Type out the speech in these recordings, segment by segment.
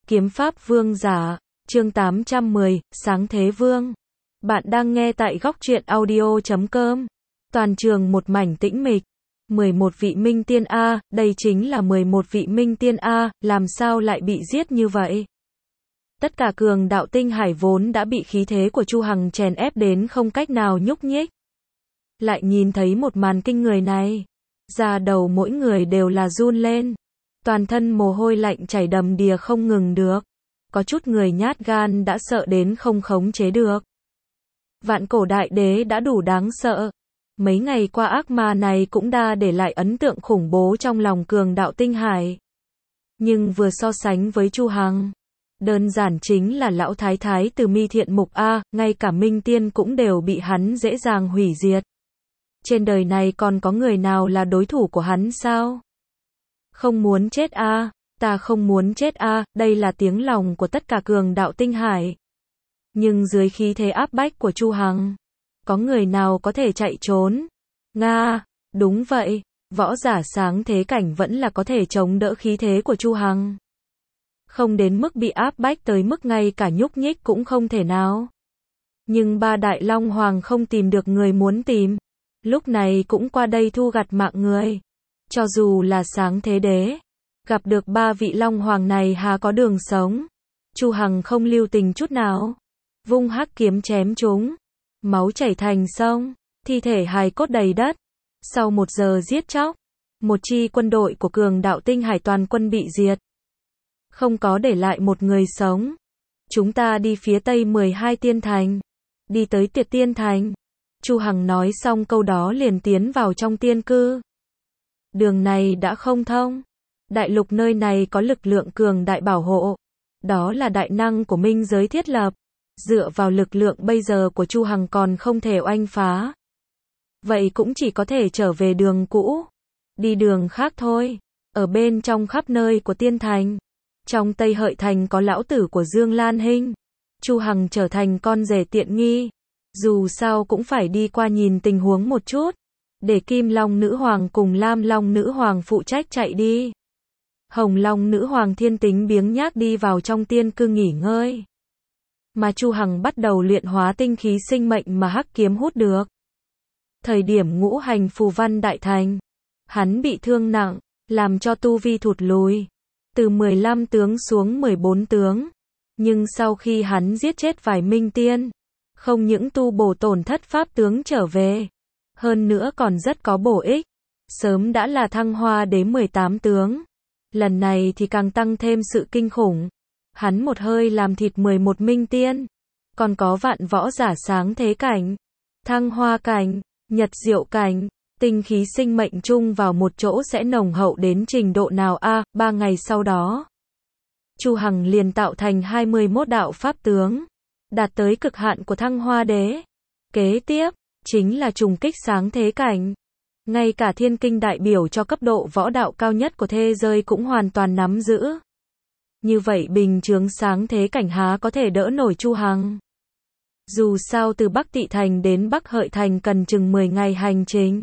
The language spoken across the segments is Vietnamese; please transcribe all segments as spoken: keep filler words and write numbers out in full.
Kiếm Pháp Vương Giả, chương tám trăm mười, Sáng Thế Vương. Bạn đang nghe tại góc truyện audio chấm com. Toàn trường một mảnh tĩnh mịch. mười một vị minh tiên A, đây chính là mười một vị minh tiên A, làm sao lại bị giết như vậy? Tất cả cường đạo tinh hải vốn đã bị khí thế của Chu Hằng chèn ép đến không cách nào nhúc nhích. Lại nhìn thấy một màn kinh người này. Da đầu mỗi người đều là run lên. Toàn thân mồ hôi lạnh chảy đầm đìa không ngừng được. Có chút người nhát gan đã sợ đến không khống chế được. Vạn cổ đại đế đã đủ đáng sợ. Mấy ngày qua ác ma này cũng đã để lại ấn tượng khủng bố trong lòng cường đạo tinh hải. Nhưng vừa so sánh với Chu Hằng, đơn giản chính là lão thái thái từ Mi Thiện Mục A, ngay cả minh tiên cũng đều bị hắn dễ dàng hủy diệt. Trên đời này còn có người nào là đối thủ của hắn sao? Không muốn chết a, ta không muốn chết a, đây là tiếng lòng của tất cả cường đạo tinh hải. Nhưng dưới khí thế áp bách của Chu Hằng, có người nào có thể chạy trốn? Nga, đúng vậy, võ giả sáng thế cảnh vẫn là có thể chống đỡ khí thế của Chu Hằng. Không đến mức bị áp bách tới mức ngay cả nhúc nhích cũng không thể nào. Nhưng ba đại long hoàng không tìm được người muốn tìm, lúc này cũng qua đây thu gặt mạng người. Cho dù là sáng thế đế, gặp được ba vị long hoàng này hà có đường sống. Chu Hằng không lưu tình chút nào, vung hắc kiếm chém chúng, máu chảy thành sông, thi thể hài cốt đầy đất. Sau một giờ giết chóc, một chi quân đội của cường đạo tinh hải toàn quân bị diệt, không có để lại một người sống. Chúng ta đi phía tây mười hai tiên thành, đi tới Tuyệt Tiên thành. Chu Hằng nói xong câu đó liền tiến vào trong tiên cư. Đường này đã không thông. Đại lục nơi này có lực lượng cường đại bảo hộ. Đó là đại năng của minh giới thiết lập. Dựa vào lực lượng bây giờ của Chu Hằng còn không thể oanh phá. Vậy cũng chỉ có thể trở về đường cũ. Đi đường khác thôi. Ở bên trong khắp nơi của tiên thành. Trong Tây Hợi thành có lão tử của Dương Lan Hinh. Chu Hằng trở thành con rể tiện nghi. Dù sao cũng phải đi qua nhìn tình huống một chút. Để Kim Long Nữ Hoàng cùng Lam Long Nữ Hoàng phụ trách chạy đi. Hồng Long Nữ Hoàng thiên tính biếng nhác đi vào trong tiên cư nghỉ ngơi. Mà Chu Hằng bắt đầu luyện hóa tinh khí sinh mệnh mà hắc kiếm hút được. Thời điểm ngũ hành phù văn đại thành, hắn bị thương nặng, làm cho tu vi thụt lùi. Từ mười lăm tướng xuống mười bốn tướng. Nhưng sau khi hắn giết chết vài minh tiên, không những tu bổ tổn thất pháp tướng trở về, hơn nữa còn rất có bổ ích. Sớm đã là thăng hoa đến mười tám tướng. Lần này thì càng tăng thêm sự kinh khủng. Hắn một hơi làm thịt mười một minh tiên. Còn có vạn võ giả sáng thế cảnh, thăng hoa cảnh, nhật diệu cảnh. Tinh khí sinh mệnh chung vào một chỗ sẽ nồng hậu đến trình độ nào a? À, ba ngày sau đó, Chu Hằng liền tạo thành hai mươi mốt đạo pháp tướng, đạt tới cực hạn của thăng hoa đế. Kế tiếp chính là trùng kích sáng thế cảnh. Ngay cả thiên kinh đại biểu cho cấp độ võ đạo cao nhất của thế giới cũng hoàn toàn nắm giữ. Như vậy bình chướng sáng thế cảnh há có thể đỡ nổi Chu Hằng. Dù sao từ Bắc Tị Thành đến Bắc Hợi Thành cần chừng mười ngày hành trình.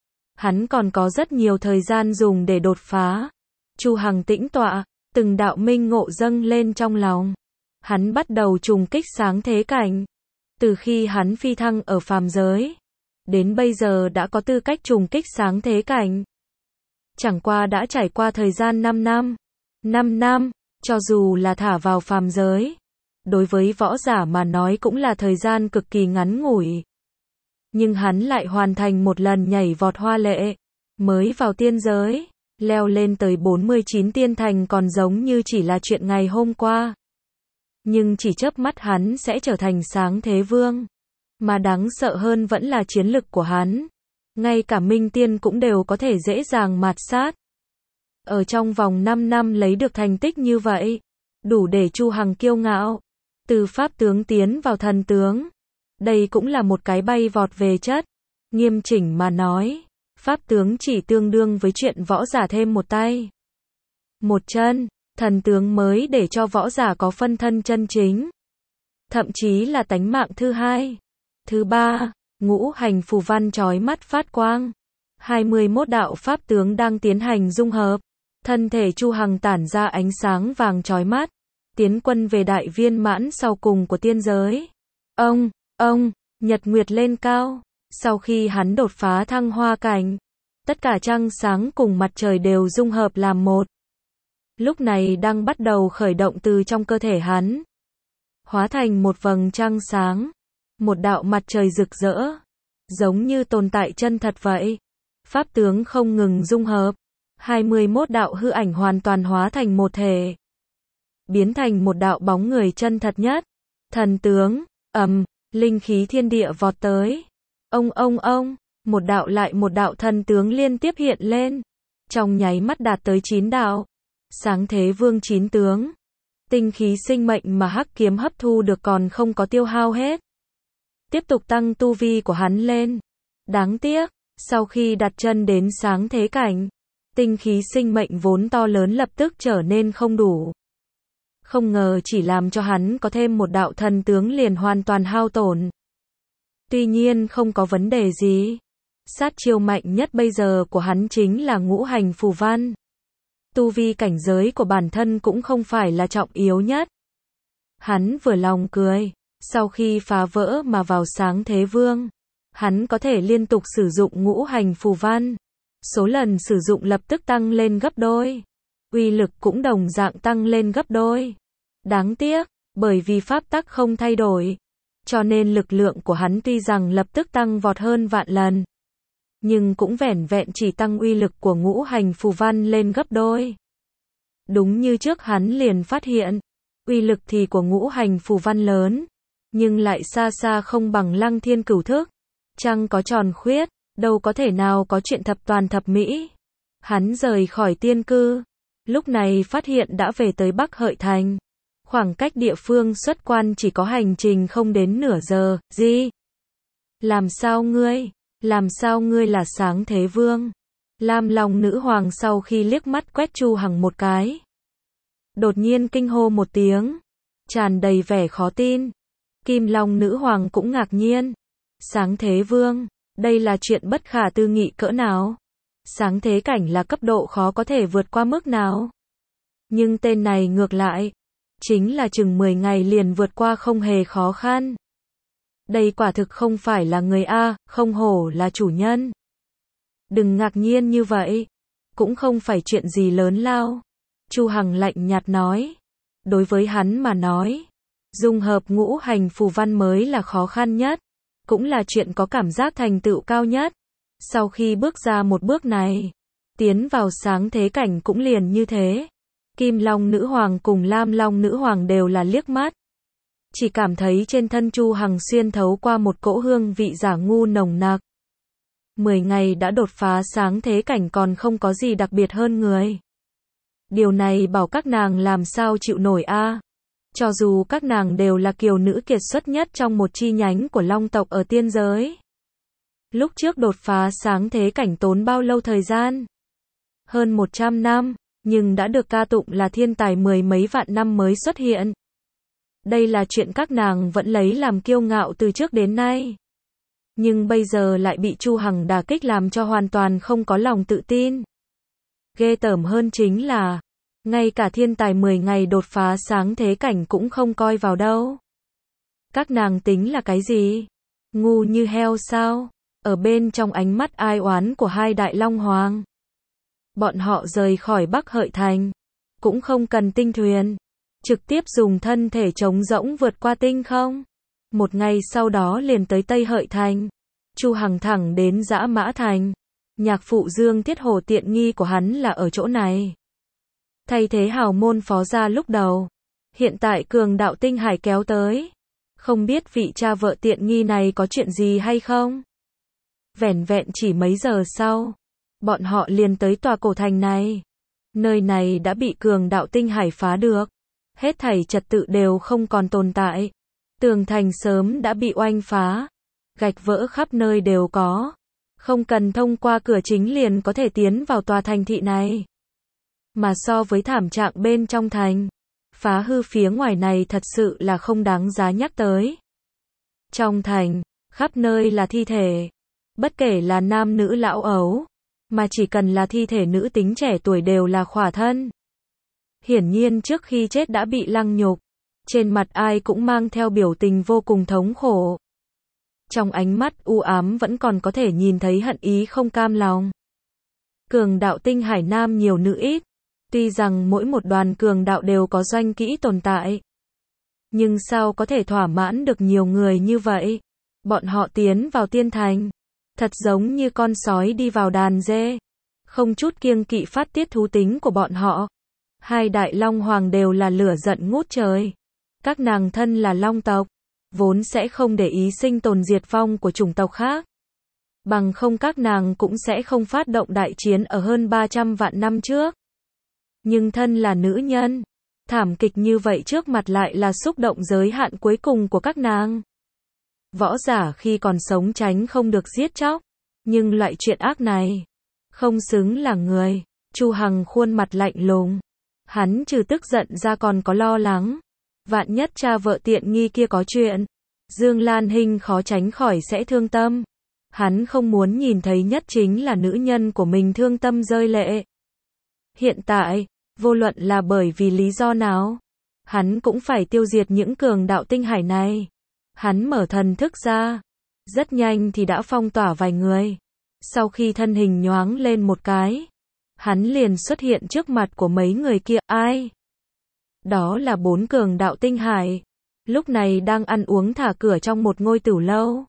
Hắn còn có rất nhiều thời gian dùng để đột phá. Chu Hằng tĩnh tọa, từng đạo minh ngộ dâng lên trong lòng. Hắn bắt đầu trùng kích sáng thế cảnh. Từ khi hắn phi thăng ở phàm giới, đến bây giờ đã có tư cách trùng kích sáng thế cảnh. Chẳng qua đã trải qua thời gian năm năm. năm năm, cho dù là thả vào phàm giới, đối với võ giả mà nói cũng là thời gian cực kỳ ngắn ngủi. Nhưng hắn lại hoàn thành một lần nhảy vọt hoa lệ. Mới vào tiên giới, leo lên tới bốn mươi chín tiên thành còn giống như chỉ là chuyện ngày hôm qua. Nhưng chỉ chớp mắt hắn sẽ trở thành sáng thế vương. Mà đáng sợ hơn vẫn là chiến lực của hắn. Ngay cả minh tiên cũng đều có thể dễ dàng mạt sát. Ở trong vòng năm năm lấy được thành tích như vậy, đủ để Chu Hằng kiêu ngạo. Từ pháp tướng tiến vào thần tướng. Đây cũng là một cái bay vọt về chất. Nghiêm chỉnh mà nói, pháp tướng chỉ tương đương với chuyện võ giả thêm một tay, một chân. Thần tướng mới để cho võ giả có phân thân chân chính. Thậm chí là tánh mạng thứ hai. Thứ ba, ngũ hành phù văn chói mắt phát quang. hai mươi mốt đạo pháp tướng đang tiến hành dung hợp. Thân thể Chu Hằng tản ra ánh sáng vàng chói mắt. tiến quân về đại viên mãn sau cùng của tiên giới. Ông, ông, nhật nguyệt lên cao, sau khi hắn đột phá thăng hoa cảnh, tất cả trăng sáng cùng mặt trời đều dung hợp làm một. Lúc này đang bắt đầu khởi động từ trong cơ thể hắn, hóa thành một vầng trăng sáng, một đạo mặt trời rực rỡ, giống như tồn tại chân thật vậy. Pháp tướng không ngừng dung hợp, hai mươi mốt đạo hư ảnh hoàn toàn hóa thành một thể, biến thành một đạo bóng người chân thật nhất. Thần tướng, ầm, linh khí thiên địa vọt tới. Ông ông ông, một đạo lại một đạo thần tướng liên tiếp hiện lên, trong nháy mắt đạt tới chín đạo. Sáng thế vương chín tướng. Tinh khí sinh mệnh mà hắc kiếm hấp thu được còn không có tiêu hao hết, tiếp tục tăng tu vi của hắn lên. Đáng tiếc, sau khi đặt chân đến sáng thế cảnh, tinh khí sinh mệnh vốn to lớn lập tức trở nên không đủ. Không ngờ chỉ làm cho hắn có thêm một đạo thần tướng liền hoàn toàn hao tổn. Tuy nhiên không có vấn đề gì. Sát chiêu mạnh nhất bây giờ của hắn chính là ngũ hành phù văn. Tu vi cảnh giới của bản thân cũng không phải là trọng yếu nhất. Hắn vừa lòng cười, sau khi phá vỡ mà vào sáng thế vương, hắn có thể liên tục sử dụng ngũ hành phù văn. Số lần sử dụng lập tức tăng lên gấp đôi. Uy lực cũng đồng dạng tăng lên gấp đôi. Đáng tiếc, bởi vì pháp tắc không thay đổi, cho nên lực lượng của hắn tuy rằng lập tức tăng vọt hơn vạn lần, nhưng cũng vẻn vẹn chỉ tăng uy lực của ngũ hành phù văn lên gấp đôi. Đúng như trước hắn liền phát hiện, uy lực thì của ngũ hành phù văn lớn, nhưng lại xa xa không bằng Lăng Thiên Cửu Thức. Trăng có tròn khuyết, đâu có thể nào có chuyện thập toàn thập mỹ. Hắn rời khỏi tiên cư, lúc này phát hiện đã về tới Bắc Hợi Thành. Khoảng cách địa phương xuất quan chỉ có hành trình không đến nửa giờ. Gì? Làm sao ngươi? Làm sao ngươi là sáng thế vương? Lam Long nữ hoàng sau khi liếc mắt quét Chu Hằng một cái, đột nhiên kinh hô một tiếng, tràn đầy vẻ khó tin. Kim Long nữ hoàng cũng ngạc nhiên. Sáng thế vương, đây là chuyện bất khả tư nghị cỡ nào? Sáng thế cảnh là cấp độ khó có thể vượt qua mức nào? Nhưng tên này ngược lại, chính là chừng mười ngày liền vượt qua không hề khó khăn. Đây quả thực không phải là người A, không hổ là chủ nhân. Đừng ngạc nhiên như vậy, cũng không phải chuyện gì lớn lao. Chu Hằng lạnh nhạt nói. Đối với hắn mà nói, dung hợp ngũ hành phù văn mới là khó khăn nhất, cũng là chuyện có cảm giác thành tựu cao nhất. Sau khi bước ra một bước này, tiến vào sáng thế cảnh cũng liền như thế. Kim Long nữ hoàng cùng Lam Long nữ hoàng đều là liếc mắt, chỉ cảm thấy trên thân Chu Hằng xuyên thấu qua một cỗ hương vị giả ngu nồng nặc. Mười ngày đã đột phá sáng thế cảnh còn không có gì đặc biệt hơn người. Điều này bảo các nàng làm sao chịu nổi a? Cho dù các nàng đều là kiều nữ kiệt xuất nhất trong một chi nhánh của Long tộc ở tiên giới. Lúc trước đột phá sáng thế cảnh tốn bao lâu thời gian? Hơn một trăm năm, nhưng đã được ca tụng là thiên tài mười mấy vạn năm mới xuất hiện. Đây là chuyện các nàng vẫn lấy làm kiêu ngạo từ trước đến nay. Nhưng bây giờ lại bị Chu Hằng đả kích làm cho hoàn toàn không có lòng tự tin. Ghê tởm hơn chính là, ngay cả thiên tài mười ngày đột phá sáng thế cảnh cũng không coi vào đâu. Các nàng tính là cái gì? Ngu như heo sao? Ở bên trong ánh mắt ai oán của hai đại long hoàng, bọn họ rời khỏi Bắc Hợi Thành, cũng không cần tinh thuyền, trực tiếp dùng thân thể trống rỗng vượt qua tinh không. Một ngày sau đó liền tới Tây Hợi Thành. Chu Hằng thẳng đến Dã Mã Thành. Nhạc phụ Dương Thiết Hổ tiện nghi của hắn là ở chỗ này. Thay thế hào môn phó gia lúc đầu, hiện tại cường đạo tinh hải kéo tới. Không biết vị cha vợ tiện nghi này có chuyện gì hay không? Vẻn vẹn chỉ mấy giờ sau, bọn họ liền tới tòa cổ thành này. Nơi này đã bị cường đạo tinh hải phá được. Hết thảy trật tự đều không còn tồn tại. Tường thành sớm đã bị oanh phá. Gạch vỡ khắp nơi đều có. Không cần thông qua cửa chính liền có thể tiến vào tòa thành thị này. Mà so với thảm trạng bên trong thành, phá hư phía ngoài này thật sự là không đáng giá nhắc tới. Trong thành, khắp nơi là thi thể. Bất kể là nam nữ lão ấu, mà chỉ cần là thi thể nữ tính trẻ tuổi đều là khỏa thân. Hiển nhiên trước khi chết đã bị lăng nhục. Trên mặt ai cũng mang theo biểu tình vô cùng thống khổ. Trong ánh mắt u ám vẫn còn có thể nhìn thấy hận ý không cam lòng. Cường đạo tinh hải nam nhiều nữ ít. Tuy rằng mỗi một đoàn cường đạo đều có doanh kỹ tồn tại. Nhưng sao có thể thỏa mãn được nhiều người như vậy? Bọn họ tiến vào tiên thành. Thật giống như con sói đi vào đàn dê. Không chút kiêng kỵ phát tiết thú tính của bọn họ. Hai đại long hoàng đều là lửa giận ngút trời. Các nàng thân là long tộc. Vốn sẽ không để ý sinh tồn diệt vong của chủng tộc khác. Bằng không các nàng cũng sẽ không phát động đại chiến ở hơn ba trăm vạn năm trước. Nhưng thân là nữ nhân. Thảm kịch như vậy trước mặt lại là xúc động giới hạn cuối cùng của các nàng. Võ giả khi còn sống tránh không được giết chóc. Nhưng loại chuyện ác này không xứng là người. Chu Hằng khuôn mặt lạnh lùng. Hắn trừ tức giận ra còn có lo lắng. Vạn nhất cha vợ tiện nghi kia có chuyện. Dương Lan Hinh khó tránh khỏi sẽ thương tâm. Hắn không muốn nhìn thấy nhất chính là nữ nhân của mình thương tâm rơi lệ. Hiện tại, vô luận là bởi vì lý do nào, hắn cũng phải tiêu diệt những cường đạo tinh hải này. Hắn mở thần thức ra. Rất nhanh thì đã phong tỏa vài người. Sau khi thân hình nhoáng lên một cái, hắn liền xuất hiện trước mặt của mấy người kia. Ai? Đó là bốn cường đạo tinh hải. Lúc này đang ăn uống thả cửa trong một ngôi tửu lâu.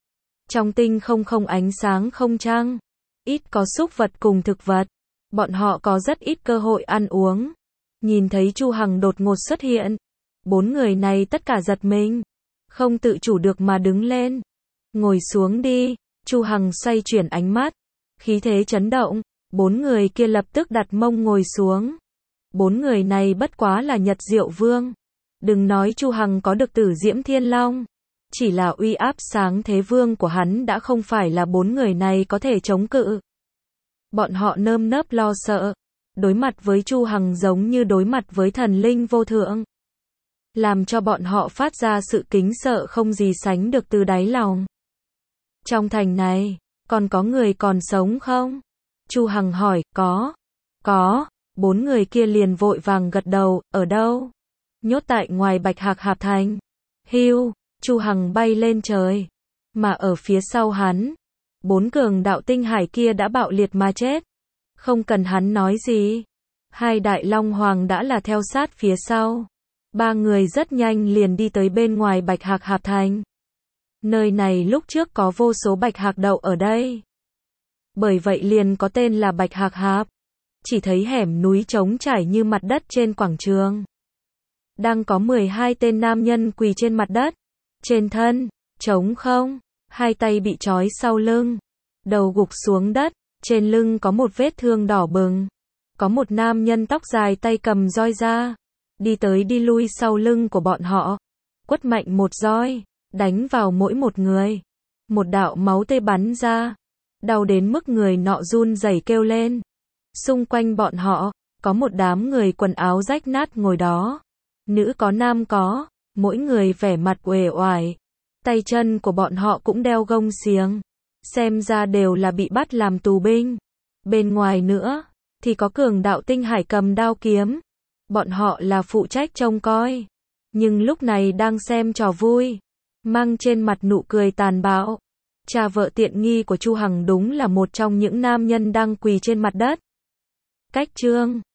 Trong tinh không không ánh sáng không trăng. Ít có súc vật cùng thực vật. Bọn họ có rất ít cơ hội ăn uống. Nhìn thấy Chu Hằng đột ngột xuất hiện. Bốn người này tất cả giật mình. Không tự chủ được mà đứng lên. Ngồi xuống đi. Chu Hằng xoay chuyển ánh mắt. Khí thế chấn động. Bốn người kia lập tức đặt mông ngồi xuống. Bốn người này bất quá là Nhật Diệu Vương. Đừng nói Chu Hằng có được Tử Diễm Thiên Long. Chỉ là uy áp sáng thế vương của hắn đã không phải là bốn người này có thể chống cự. Bọn họ nơm nớp lo sợ. Đối mặt với Chu Hằng giống như đối mặt với thần linh vô thượng. Làm cho bọn họ phát ra sự kính sợ không gì sánh được từ đáy lòng. Trong thành này, còn có người còn sống không? Chu Hằng hỏi, có. Có. Bốn người kia liền vội vàng gật đầu, ở đâu? Nhốt tại ngoài Bạch Hạc Hạp Thành. Hiu, Chu Hằng bay lên trời. Mà ở phía sau hắn, bốn cường đạo tinh hải kia đã bạo liệt mà chết. Không cần hắn nói gì. Hai đại long hoàng đã là theo sát phía sau. Ba người rất nhanh liền đi tới bên ngoài Bạch Hạc Hạp Thành. Nơi này lúc trước có vô số bạch hạc đậu ở đây. Bởi vậy liền có tên là Bạch Hạc Hạp. Chỉ thấy hẻm núi trống trải như mặt đất trên quảng trường. Đang có mười hai tên nam nhân quỳ trên mặt đất. Trên thân, trống không, hai tay bị trói sau lưng. Đầu gục xuống đất, trên lưng có một vết thương đỏ bừng. Có một nam nhân tóc dài tay cầm roi ra. Đi tới đi lui sau lưng của bọn họ. Quất mạnh một roi, đánh vào mỗi một người. Một đạo máu tê bắn ra. Đau đến mức người nọ run rẩy kêu lên. Xung quanh bọn họ, có một đám người quần áo rách nát ngồi đó. Nữ có nam có, mỗi người vẻ mặt uể oải. Tay chân của bọn họ cũng đeo gông xiềng. Xem ra đều là bị bắt làm tù binh. Bên ngoài nữa, thì có cường đạo tinh hải cầm đao kiếm. Bọn họ là phụ trách trông coi. Nhưng lúc này đang xem trò vui. Mang trên mặt nụ cười tàn bạo. Cha vợ tiện nghi của Chu Hằng đúng là một trong những nam nhân đang quỳ trên mặt đất. Cách chương